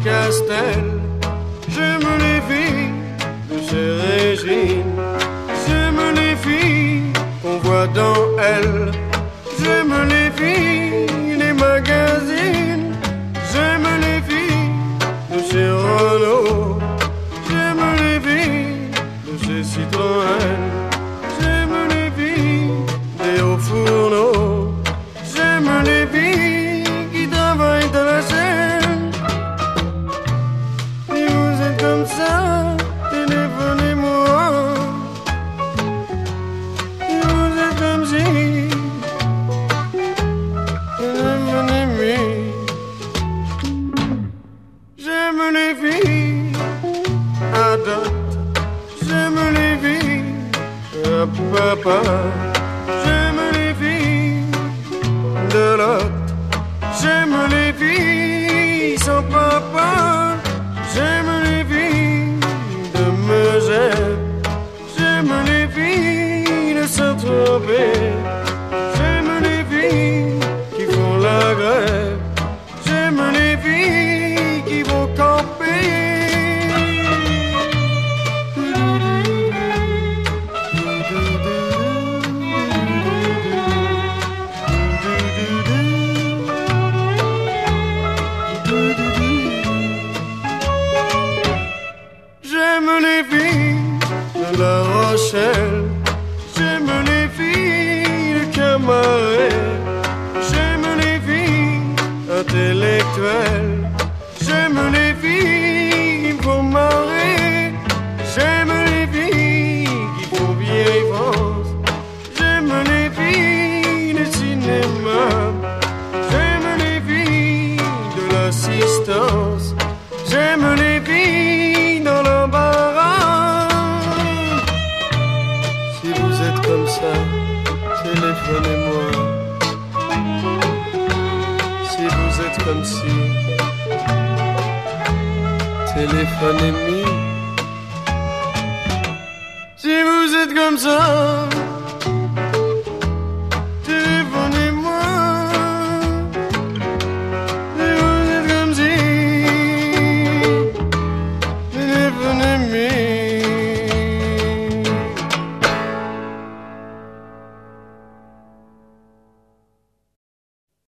Castel. J'aime les filles de chez Régine. J'aime les filles qu'on voit dans Elle. J'aime les filles des magazines. J'aime les filles de chez Renault. J'aime les filles de chez Citroën. J'aime les filles des hauts fourneaux. J'aime les filles qui travaillent dans la chaîne. Si vous êtes comme ça, téléphonez-moi. Si vous êtes comme si, téléphonez-moi. J'aime les filles à dot. J'aime les filles à papa. J'aime les filles de l'autre. J'aime les filles sans papa. J'aime les filles de Megève. J'aime les filles de Saint-Tropez. J'aime les filles qui font la grève. J'aime les filles qui vont camper. J'aime les filles de La Rochelle. J'aime les filles de Camaret. J'aime les filles intellectuelles. J'aime les filles qui me font marrer. J'aime les filles qui font vieille France. J'aime les filles du cinéma. J'aime les filles de l'assistance. J'aime les filles dans l'embarras. Si vous êtes comme ça, téléphonez-moi. Si vous êtes comme si, téléphonez-moi. Si vous êtes comme ça,